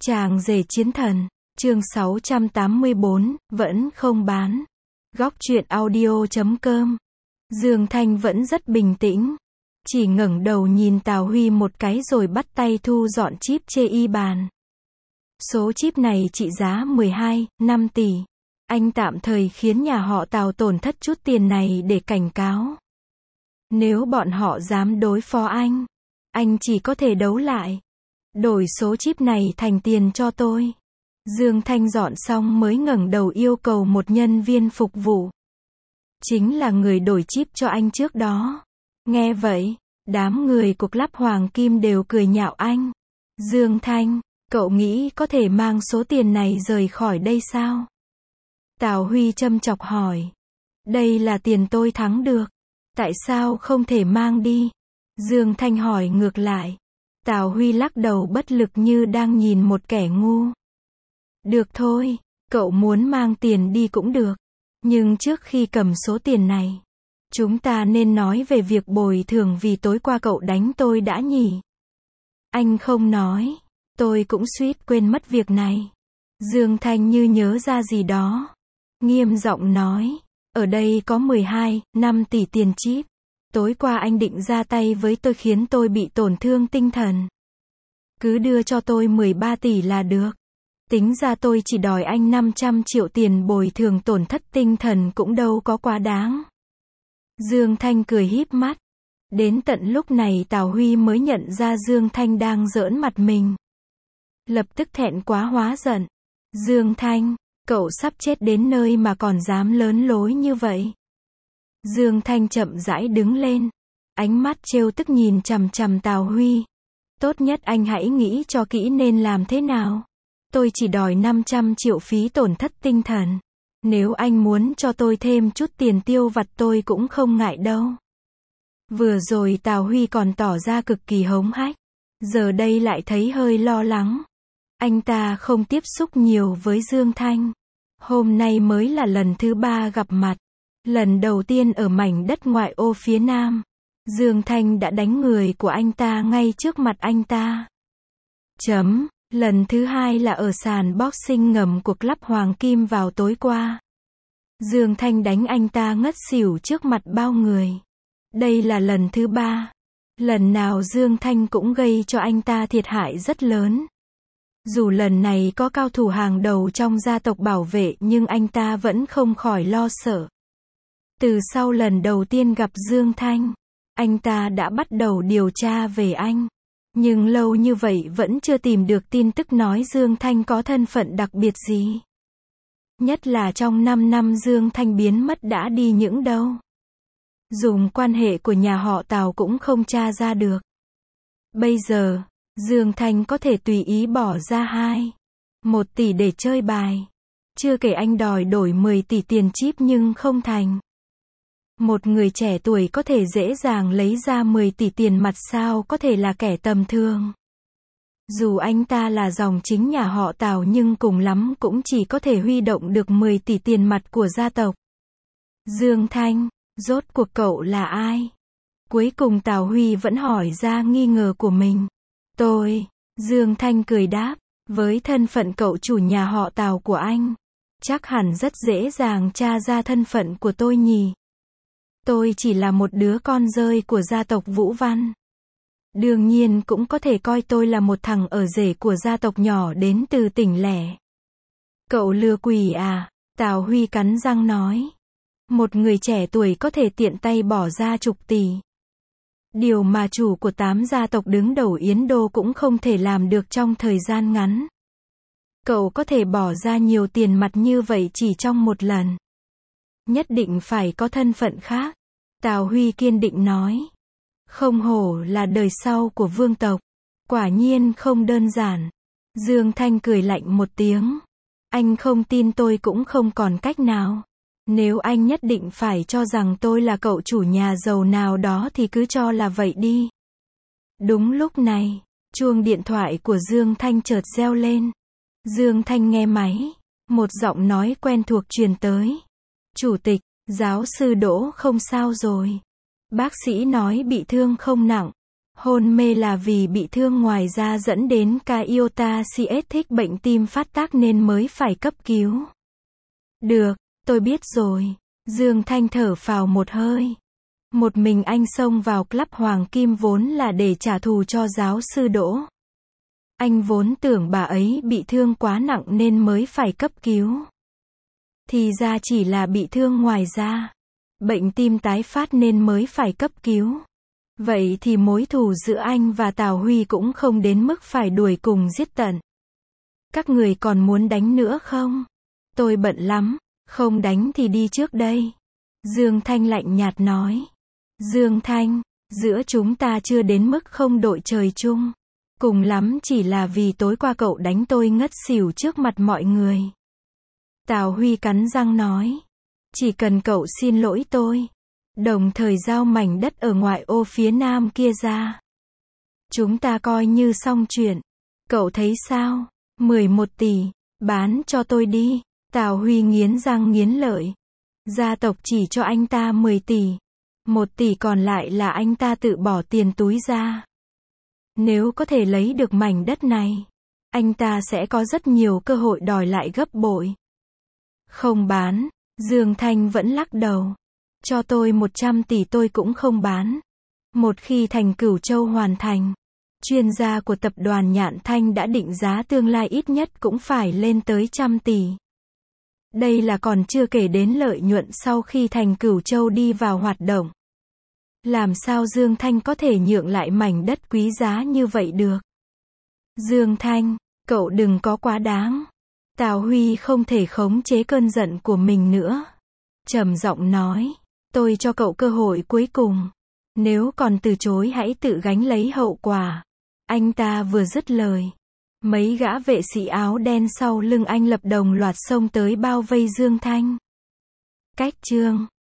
Chàng rể chiến thần, chương 684, vẫn không bán. Góc truyện audio.com. Dương Thanh vẫn rất bình tĩnh. Chỉ ngẩng đầu nhìn Tào Huy một cái rồi bắt tay thu dọn chip chê y bàn. Số chip này trị giá 12,5 tỷ. Anh tạm thời khiến nhà họ Tào tổn thất chút tiền này để cảnh cáo. Nếu bọn họ dám đối phó anh chỉ có thể đấu lại. Đổi số chip này thành tiền cho tôi. Dương Thanh dọn xong mới ngẩng đầu yêu cầu một nhân viên phục vụ. Chính là người đổi chip cho anh trước đó. Nghe vậy, đám người của Club Hoàng Kim đều cười nhạo anh. Dương Thanh, cậu nghĩ có thể mang số tiền này rời khỏi đây sao? Tào Huy châm chọc hỏi. Đây là tiền tôi thắng được. Tại sao không thể mang đi? Dương Thanh hỏi ngược lại. Tào Huy lắc đầu bất lực như đang nhìn một kẻ ngu. Được thôi, cậu muốn mang tiền đi cũng được. Nhưng trước khi cầm số tiền này, chúng ta nên nói về việc bồi thường vì tối qua cậu đánh tôi đã nhỉ? Anh không nói, tôi cũng suýt quên mất việc này. Dương Thanh như nhớ ra gì đó. Nghiêm giọng nói, ở đây có 12,5 tỷ tiền chip. Tối qua anh định ra tay với tôi khiến tôi bị tổn thương tinh thần. Cứ đưa cho tôi 13 tỷ là được. Tính ra tôi chỉ đòi anh 500 triệu tiền bồi thường tổn thất tinh thần cũng đâu có quá đáng. Dương Thanh cười híp mắt. Đến tận lúc này Tào Huy mới nhận ra Dương Thanh đang giỡn mặt mình. Lập tức thẹn quá hóa giận. Dương Thanh, cậu sắp chết đến nơi mà còn dám lớn lối như vậy. Dương Thanh chậm rãi đứng lên. Ánh mắt trêu tức nhìn chằm chằm Tào Huy. Tốt nhất anh hãy nghĩ cho kỹ nên làm thế nào. Tôi chỉ đòi 500 triệu phí tổn thất tinh thần. Nếu anh muốn cho tôi thêm chút tiền tiêu vặt tôi cũng không ngại đâu. Vừa rồi Tào Huy còn tỏ ra cực kỳ hống hách. Giờ đây lại thấy hơi lo lắng. Anh ta không tiếp xúc nhiều với Dương Thanh. Hôm nay mới là lần thứ 3 gặp mặt. Lần đầu tiên ở mảnh đất ngoại ô phía Nam. Dương Thanh đã đánh người của anh ta ngay trước mặt anh ta. Lần thứ 2 là ở sàn boxing ngầm của Club Hoàng Kim vào tối qua. Dương Thanh đánh anh ta ngất xỉu trước mặt bao người. Đây là lần thứ 3. Lần nào Dương Thanh cũng gây cho anh ta thiệt hại rất lớn. Dù lần này có cao thủ hàng đầu trong gia tộc bảo vệ nhưng anh ta vẫn không khỏi lo sợ. Từ sau lần đầu tiên gặp Dương Thanh, anh ta đã bắt đầu điều tra về anh. Nhưng lâu như vậy vẫn chưa tìm được tin tức nói Dương Thanh có thân phận đặc biệt gì. Nhất là trong 5 năm Dương Thanh biến mất đã đi những đâu. Dùng quan hệ của nhà họ Tào cũng không tra ra được. Bây giờ, Dương Thanh có thể tùy ý bỏ ra 1 tỷ để chơi bài. Chưa kể anh đòi đổi 10 tỷ tiền chip nhưng không thành. Một người trẻ tuổi có thể dễ dàng lấy ra 10 tỷ tiền mặt sao có thể là kẻ tầm thường. Dù anh ta là dòng chính nhà họ Tào nhưng cùng lắm cũng chỉ có thể huy động được 10 tỷ tiền mặt của gia tộc. Dương Thanh, rốt cuộc cậu là ai? Cuối cùng Tào Huy vẫn hỏi ra nghi ngờ của mình. Dương Thanh cười đáp, với thân phận cậu chủ nhà họ Tào của anh, chắc hẳn rất dễ dàng tra ra thân phận của tôi nhỉ. Tôi chỉ là một đứa con rơi của gia tộc Vũ Văn. Đương nhiên cũng có thể coi tôi là một thằng ở rể của gia tộc nhỏ đến từ tỉnh lẻ. Cậu lừa quỷ à? Tào Huy cắn răng nói. Một người trẻ tuổi có thể tiện tay bỏ ra chục tỷ. Điều mà chủ của 8 gia tộc đứng đầu Yến Đô cũng không thể làm được trong thời gian ngắn. Cậu có thể bỏ ra nhiều tiền mặt như vậy chỉ trong một lần. Nhất định phải có thân phận khác. Tào Huy kiên định nói. Không hổ là đời sau của vương tộc. Quả nhiên không đơn giản. Dương Thanh cười lạnh một tiếng. Anh không tin tôi cũng không còn cách nào. Nếu anh nhất định phải cho rằng tôi là cậu chủ nhà giàu nào đó thì cứ cho là vậy đi. Đúng lúc này, chuông điện thoại của Dương Thanh chợt reo lên. Dương Thanh nghe máy. Một giọng nói quen thuộc truyền tới. Chủ tịch, giáo sư Đỗ không sao rồi. Bác sĩ nói bị thương không nặng. Hôn mê là vì bị thương ngoài da dẫn đến cardiothoracic, bệnh tim phát tác nên mới phải cấp cứu. Được, tôi biết rồi. Dương Thanh thở phào một hơi. Một mình anh xông vào club Hoàng Kim vốn là để trả thù cho giáo sư Đỗ. Anh vốn tưởng bà ấy bị thương quá nặng nên mới phải cấp cứu. Thì ra chỉ là bị thương ngoài da. Bệnh tim tái phát nên mới phải cấp cứu. Vậy thì mối thù giữa anh và Tào Huy cũng không đến mức phải đuổi cùng giết tận. Các người còn muốn đánh nữa không? Tôi bận lắm, không đánh thì đi trước đây. Dương Thanh lạnh nhạt nói. Dương Thanh, giữa chúng ta chưa đến mức không đội trời chung. Cùng lắm chỉ là vì tối qua cậu đánh tôi ngất xỉu trước mặt mọi người. Tào Huy cắn răng nói. Chỉ cần cậu xin lỗi tôi. Đồng thời giao mảnh đất ở ngoại ô phía nam kia ra. Chúng ta coi như xong chuyện. Cậu thấy sao? 11 tỷ, bán cho tôi đi. Tào Huy nghiến răng nghiến lợi. Gia tộc chỉ cho anh ta 10 tỷ. 1 tỷ còn lại là anh ta tự bỏ tiền túi ra. Nếu có thể lấy được mảnh đất này, anh ta sẽ có rất nhiều cơ hội đòi lại gấp bội. Không bán, Dương Thanh vẫn lắc đầu. Cho tôi 100 tỷ tôi cũng không bán. Một khi thành Cửu Châu hoàn thành, chuyên gia của tập đoàn Nhạn Thanh đã định giá tương lai ít nhất cũng phải lên tới 100 tỷ. Đây là còn chưa kể đến lợi nhuận sau khi thành Cửu Châu đi vào hoạt động. Làm sao Dương Thanh có thể nhượng lại mảnh đất quý giá như vậy được? Dương Thanh, cậu đừng có quá đáng. Tào Huy không thể khống chế cơn giận của mình nữa. Trầm giọng nói, tôi cho cậu cơ hội cuối cùng. Nếu còn từ chối hãy tự gánh lấy hậu quả. Anh ta vừa dứt lời. Mấy gã vệ sĩ áo đen sau lưng anh lập đồng loạt xông tới bao vây Dương Thanh. Cách chương